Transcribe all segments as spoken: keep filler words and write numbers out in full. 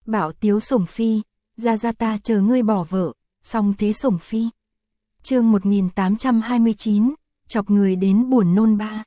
Bảo tiếu sủng phi, ra ra ta chờ ngươi bỏ vợ, xong thế sủng phi. Chương một nghìn tám trăm hai mươi chín, chọc người đến buồn nôn ba.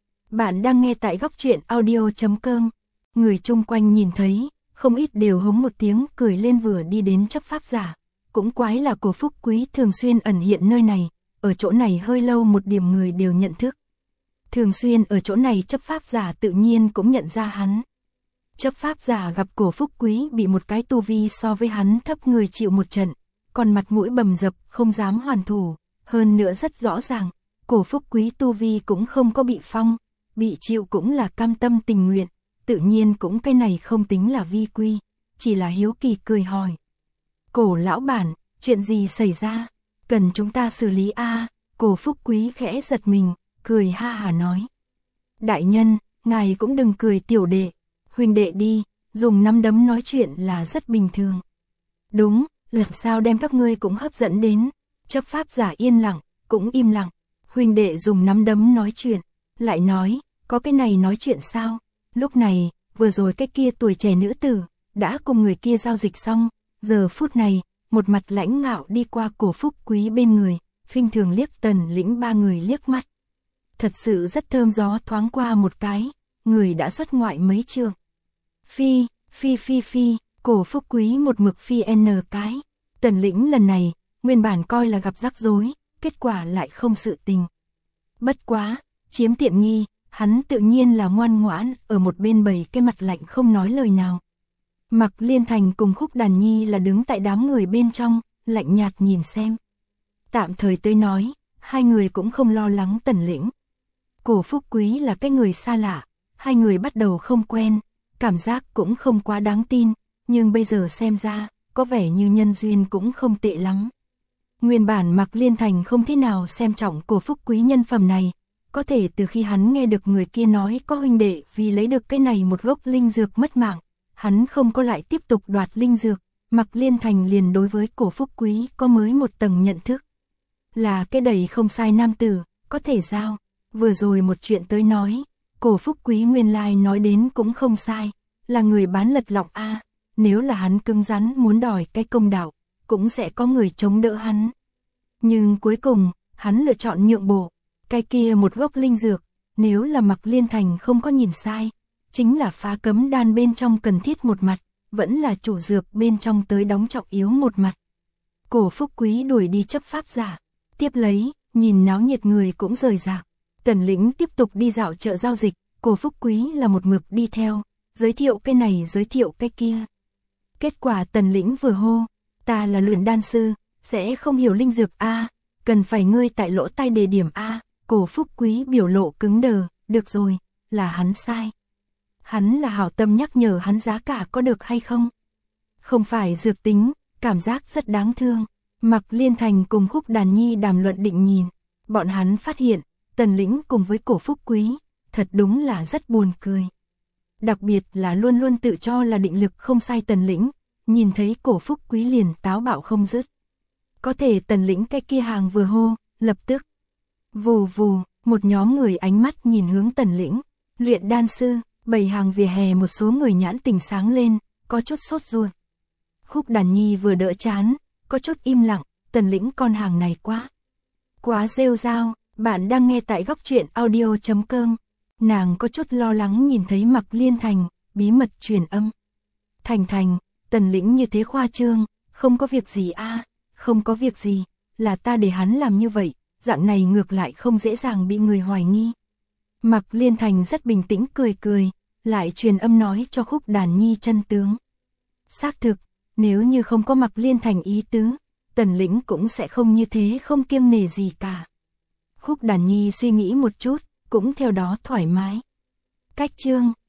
Bạn đang nghe tại góc truyện audio chấm com. Người chung quanh nhìn thấy, không ít đều hống một tiếng cười lên vừa đi đến chấp pháp giả. Cũng quái là Cổ Phúc Quý thường xuyên ẩn hiện nơi này, ở chỗ này hơi lâu một điểm người đều nhận thức. Thường xuyên ở chỗ này chấp pháp giả tự nhiên cũng nhận ra hắn. Chấp pháp giả gặp Cổ Phúc Quý bị một cái tu vi so với hắn thấp người chịu một trận, còn mặt mũi bầm dập không dám hoàn thủ, hơn nữa rất rõ ràng, Cổ Phúc Quý tu vi cũng không có bị phong, bị chịu cũng là cam tâm tình nguyện, tự nhiên cũng cái này không tính là vi quy, chỉ là hiếu kỳ cười hỏi. Cổ lão bản, chuyện gì xảy ra? Cần chúng ta xử lý a? À? Cổ Phúc Quý khẽ giật mình, cười ha hả nói. Đại nhân, ngài cũng đừng cười tiểu đệ, huynh đệ đi, dùng nắm đấm nói chuyện là rất bình thường. Đúng, làm sao đem các ngươi cũng hấp dẫn đến, chấp pháp giả yên lặng, cũng im lặng, huynh đệ dùng nắm đấm nói chuyện, lại nói, có cái này nói chuyện sao? Lúc này, vừa rồi cái kia tuổi trẻ nữ tử, đã cùng người kia giao dịch xong, giờ phút này, một mặt lãnh ngạo đi qua Cổ Phúc Quý bên người, khinh thường liếc Tần Lĩnh ba người liếc mắt. Thật sự rất thơm gió thoáng qua một cái, người đã xuất ngoại mấy trường. Phi, phi phi phi, Cổ Phúc Quý một mực phi n cái. Tần Lĩnh lần này, nguyên bản coi là gặp rắc rối, kết quả lại không sự tình. Bất quá, chiếm tiện nghi, hắn tự nhiên là ngoan ngoãn, ở một bên bầy cái mặt lạnh không nói lời nào. Mạc Liên Thành cùng Khúc Đàn Nhi là đứng tại đám người bên trong, lạnh nhạt nhìn xem. Tạm thời tới nói, hai người cũng không lo lắng Tần Lĩnh. Cổ Phúc Quý là cái người xa lạ, hai người bắt đầu không quen, cảm giác cũng không quá đáng tin, nhưng bây giờ xem ra, có vẻ như nhân duyên cũng không tệ lắm. Nguyên bản Mạc Liên Thành không thế nào xem trọng Cổ Phúc Quý nhân phẩm này, có thể từ khi hắn nghe được người kia nói có huynh đệ vì lấy được cái này một gốc linh dược mất mạng, hắn không có lại tiếp tục đoạt linh dược, Mạc Liên Thành liền đối với Cổ Phúc Quý có mới một tầng nhận thức. Là cái đầy không sai nam tử, có thể giao, vừa rồi một chuyện tới nói, Cổ Phúc Quý nguyên lai nói đến cũng không sai, là người bán lật lọng a, nếu là hắn cứng rắn muốn đòi cái công đạo, cũng sẽ có người chống đỡ hắn. Nhưng cuối cùng, hắn lựa chọn nhượng bộ, cái kia một gốc linh dược, nếu là Mạc Liên Thành không có nhìn sai, chính là phá cấm đan bên trong cần thiết một mặt, vẫn là chủ dược bên trong tới đóng trọng yếu một mặt. Cổ Phúc Quý đuổi đi chấp pháp giả, tiếp lấy, nhìn náo nhiệt người cũng rời rạc. Tần Lĩnh tiếp tục đi dạo chợ giao dịch, Cổ Phúc Quý là một mực đi theo, giới thiệu cái này giới thiệu cái kia. Kết quả Tần Lĩnh vừa hô, ta là luyện đan sư, sẽ không hiểu linh dược a, cần phải ngươi tại lỗ tai đề điểm a. Cổ Phúc Quý biểu lộ cứng đờ, được rồi, là hắn sai. Hắn là hảo tâm nhắc nhở hắn giá cả có được hay không? Không phải dược tính, cảm giác rất đáng thương. Mạc Liên Thành cùng Khúc Đàn Nhi đàm luận định nhìn, bọn hắn phát hiện, Tần Lĩnh cùng với Cổ Phúc Quý, thật đúng là rất buồn cười. Đặc biệt là luôn luôn tự cho là định lực không sai Tần Lĩnh, nhìn thấy Cổ Phúc Quý liền táo bạo không dứt. Có thể Tần Lĩnh cái kia hàng vừa hô, lập tức. Vù vù, một nhóm người ánh mắt nhìn hướng Tần Lĩnh, luyện đan sư, bầy hàng vỉa hè một số người nhãn tình sáng lên, có chút sốt ruột. Khúc Đàn Nhi vừa đỡ chán, có chút im lặng, Tần Lĩnh con hàng này quá. Quá rêu rao, bạn đang nghe tại góc truyện audio chấm com. Nàng có chút lo lắng nhìn thấy Mạc Liên Thành, bí mật truyền âm. Thành Thành, Tần Lĩnh như thế khoa trương, không có việc gì a, à, không có việc gì, là ta để hắn làm như vậy, dạng này ngược lại không dễ dàng bị người hoài nghi. Mạc Liên Thành rất bình tĩnh cười cười, lại truyền âm nói cho Khúc Đàn Nhi chân tướng. Xác thực, nếu như không có Mạc Liên Thành ý tứ, Tần Lĩnh cũng sẽ không như thế không kiêng nể gì cả. Khúc Đàn Nhi suy nghĩ một chút, cũng theo đó thoải mái. Cách chương